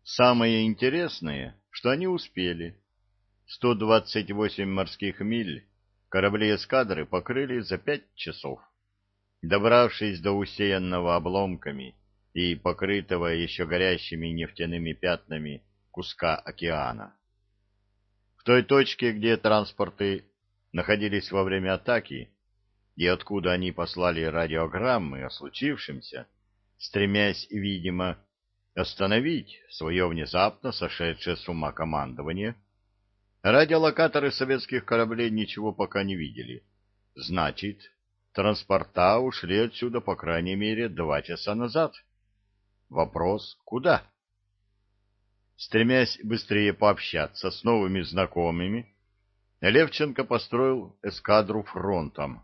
Самое интересное, что они успели. 128 морских миль корабли эскадры покрыли за 5 часов, добравшись до усеянного обломками и покрытого еще горящими нефтяными пятнами куска океана. В той точке, где транспорты находились во время атаки и откуда они послали радиограммы о случившемся, стремясь, видимо, остановить свое внезапно сошедшее с ума командование, радиолокаторы советских кораблей ничего пока не видели. Значит, транспорта ушли отсюда по крайней мере 2 часа назад. Вопрос — куда? Стремясь быстрее пообщаться с новыми знакомыми, Левченко построил эскадру фронтом,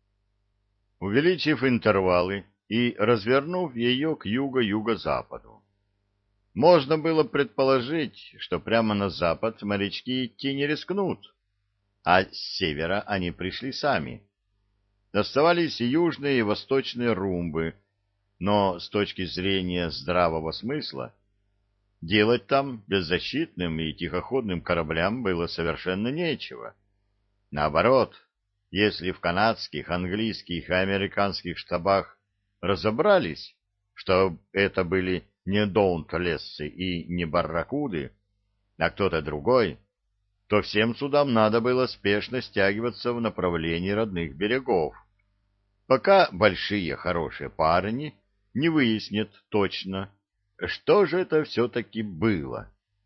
увеличив интервалы и развернув ее к юго-юго-западу. Можно было предположить, что прямо на запад морячки идти не рискнут, а с севера они пришли сами. Оставались и южные, и восточные румбы, но с точки зрения здравого смысла делать там беззащитным и тихоходным кораблям было совершенно нечего. Наоборот, если в канадских, английских и американских штабах разобрались, что это были не Даунтлессы и не Барракуды, а кто-то другой, то всем судам надо было спешно стягиваться в направлении родных берегов, пока большие хорошие парни не выяснят точно, что же это все-таки было.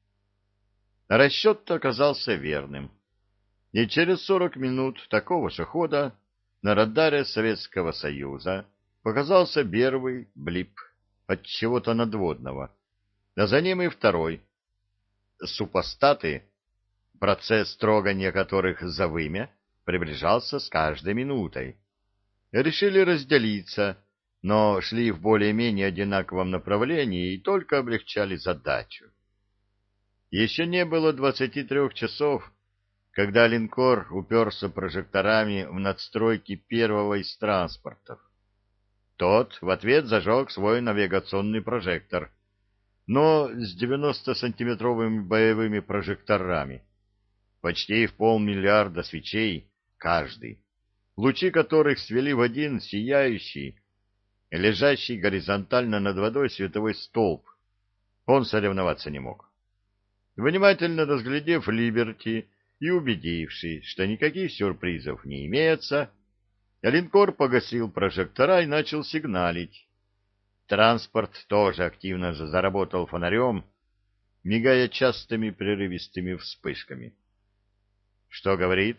Расчет оказался верным, и через 40 минут такого же хода на радаре Советского Союза показался первый блип от чего-то надводного, а за ним и второй. Супостаты, процесс трогания которых за вымя, приближался с каждой минутой. Решили разделиться, но шли в более-менее одинаковом направлении и только облегчали задачу. Еще не было 23 часов, когда линкор уперся прожекторами в надстройки первого из транспортов. Тот в ответ зажег свой навигационный прожектор, но с 90-сантиметровыми боевыми прожекторами, почти в 500 000 свечей каждый, лучи которых свели в один сияющий, лежащий горизонтально над водой световой столб. Он соревноваться не мог. Внимательно разглядев «Либерти» и убедившись, что никаких сюрпризов не имеется, линкор погасил прожектора и начал сигналить. Транспорт тоже активно заработал фонарем, мигая частыми прерывистыми вспышками. Что говорит?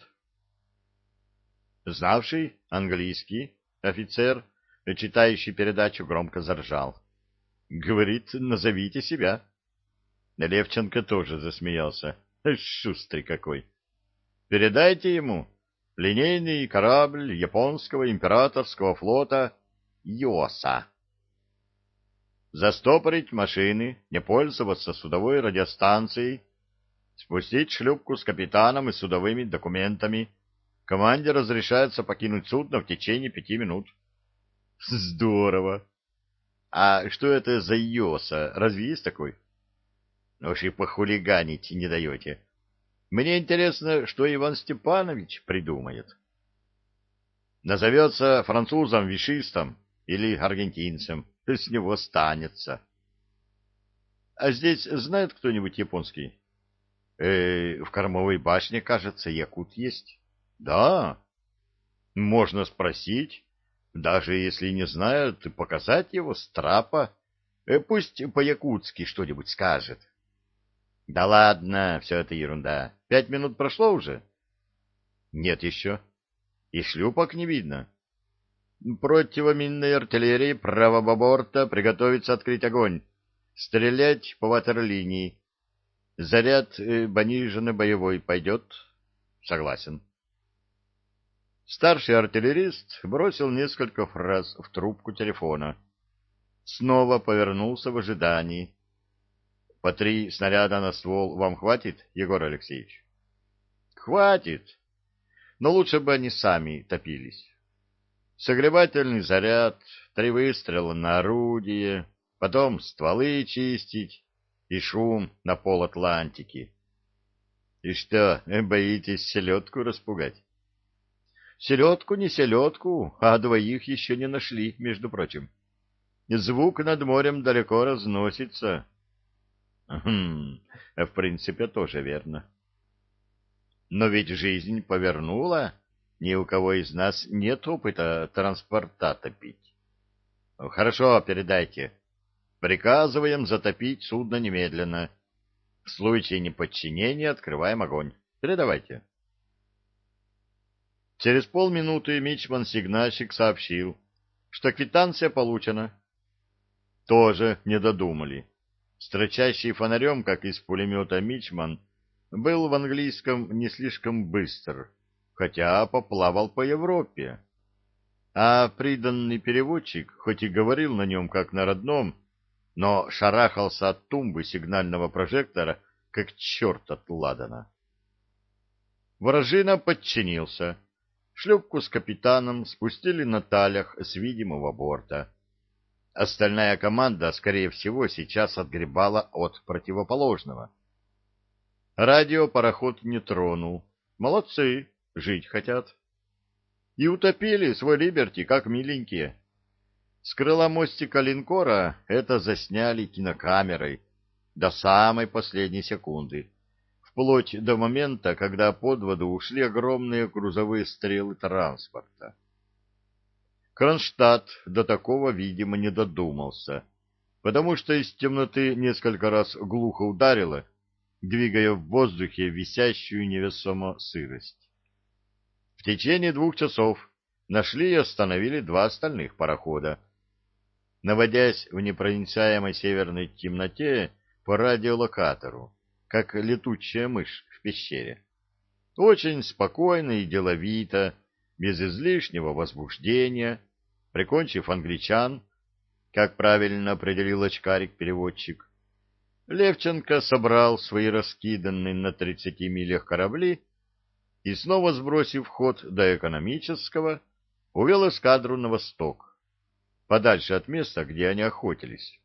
Знавший английский офицер, читающий передачу, громко заржал. Говорит, назовите себя. Левченко тоже засмеялся. Шустрый какой. Передайте ему. Линейный корабль японского императорского флота Йоса. Застопорить машины, не пользоваться судовой радиостанцией, спустить шлюпку с капитаном и судовыми документами. Команде разрешается покинуть судно в течение 5 минут. Здорово. А что это за Йоса? Разве есть такой? Уж и похулиганить не даете. Мне интересно, что Иван Степанович придумает. Назовется французом-вишистом или аргентинцем. С него станется. А здесь знает кто-нибудь японский? В кормовой башне, кажется, якут есть. Да. Можно спросить. Даже если не знают, показать его с трапа. Пусть по-якутски что-нибудь скажет. Да ладно, все это ерунда. 5 минут прошло уже? Нет еще. И шлюпок не видно. Противоминной артиллерии правого борта приготовиться открыть огонь. Стрелять по ватерлинии. Заряд пониженный боевой пойдет? Согласен. Старший артиллерист бросил несколько фраз в трубку телефона. Снова повернулся в ожидании. По 3 снаряда на ствол вам хватит, Егор Алексеевич? Хватит. Но лучше бы они сами топились. Согревательный заряд, 3 выстрела на орудие, потом стволы чистить. и шум на пол Атлантики. И что, боитесь селедку распугать? Селедку не селедку, а двоих еще не нашли, между прочим. Звук над морем далеко разносится. В принципе, тоже верно. Но ведь жизнь повернула. Ни у кого из нас нет опыта транспорта топить. Хорошо, передайте. Приказываем затопить судно немедленно. В случае неподчинения открываем огонь. Передавайте. Через полминуты мичман-сигнальщик сообщил, что квитанция получена. Тоже не додумали. Строчащий фонарем, как из пулемета мичман, был в английском не слишком быстр, хотя поплавал по Европе. А приданный переводчик, хоть и говорил на нем как на родном, но шарахался от тумбы сигнального прожектора, как черт от ладана. Вражина подчинился. Шлюпку с капитаном спустили на талях с видимого борта. Остальная команда, скорее всего, сейчас отгребала от противоположного. Радио пароход не тронул. Молодцы, жить хотят. И утопили свой «Либерти», как миленькие. С крыла мостика линкора это засняли кинокамерой до самой последней секунды, вплоть до момента, когда под воду ушли огромные грузовые стрелы транспорта. Кронштадт до такого, видимо, не додумался, потому что из темноты несколько раз глухо ударило, двигая в воздухе висящую невесомо сырость. В течение 2 часов нашли и остановили 2 остальных парохода. Наводясь в непроницаемой северной темноте по радиолокатору, как летучая мышь в пещере. Очень спокойно и деловито, без излишнего возбуждения, прикончив англичан, как правильно определил очкарик-переводчик, Левченко собрал свои раскиданные на 30 милях корабли и, снова сбросив ход до экономического, увел эскадру на восток, подальше от места, где они охотились.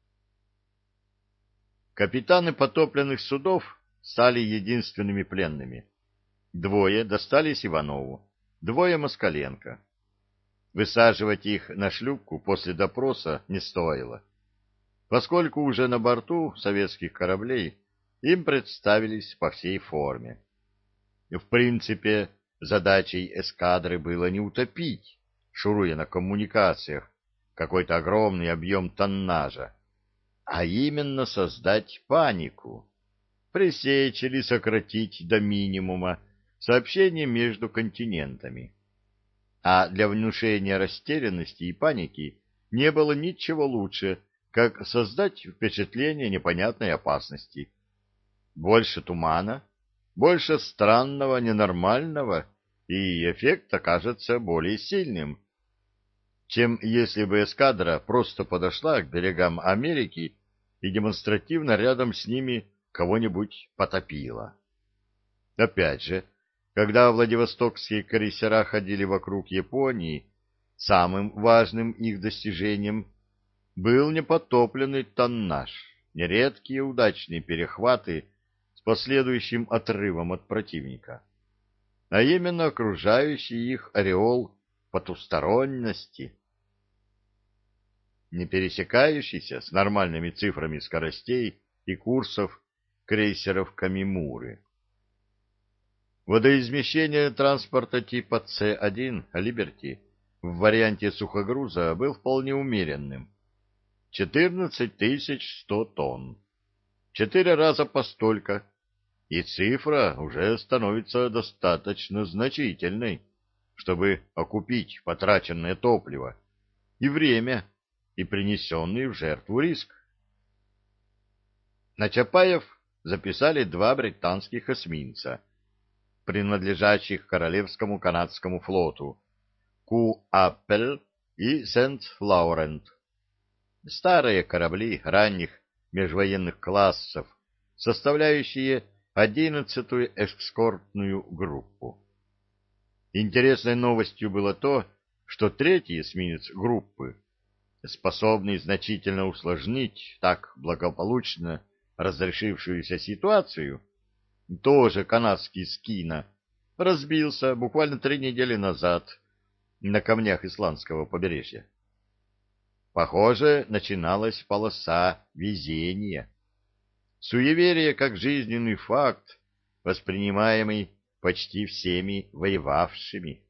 Капитаны потопленных судов стали единственными пленными. 2 достались Иванову, 2 Москаленко. Высаживать их на шлюпку после допроса не стоило, поскольку уже на борту советских кораблей им представились по всей форме. В принципе, задачей эскадры было не утопить, шуруя на коммуникациях, какой-то огромный объем тоннажа, а именно создать панику, пресечь или сократить до минимума сообщения между континентами. А для внушения растерянности и паники не было ничего лучше, как создать впечатление непонятной опасности. Больше тумана, больше странного, ненормального, и эффект окажется более сильным, чем если бы эскадра просто подошла к берегам Америки и демонстративно рядом с ними кого-нибудь потопила. Опять же, когда владивостокские крейсера ходили вокруг Японии, самым важным их достижением был непотопленный тоннаж, нередкие удачные перехваты с последующим отрывом от противника, а именно окружающий их ореол потусторонности, не пересекающийся с нормальными цифрами скоростей и курсов крейсеров Камимуры. Водоизмещение транспорта типа С-1 «Либерти» в варианте сухогруза был вполне умеренным — 14 100 тонн. 4 раза по столько, и цифра уже становится достаточно значительной, чтобы окупить потраченное топливо и время, и принесенный в жертву риск. На Чапаев записали 2 британских эсминца, принадлежащих Королевскому канадскому флоту, Ку-Аппель и Сент-Лаурент. Старые корабли ранних межвоенных классов, составляющие 11-ю эскортную группу. Интересной новостью было то, что 3-й эсминец группы, способный значительно усложнить так благополучно разрешившуюся ситуацию, тоже канадский скина, разбился буквально 3 недели назад на камнях исландского побережья. Похоже, начиналась полоса везения. Суеверие как жизненный факт, воспринимаемый почти всеми воевавшими.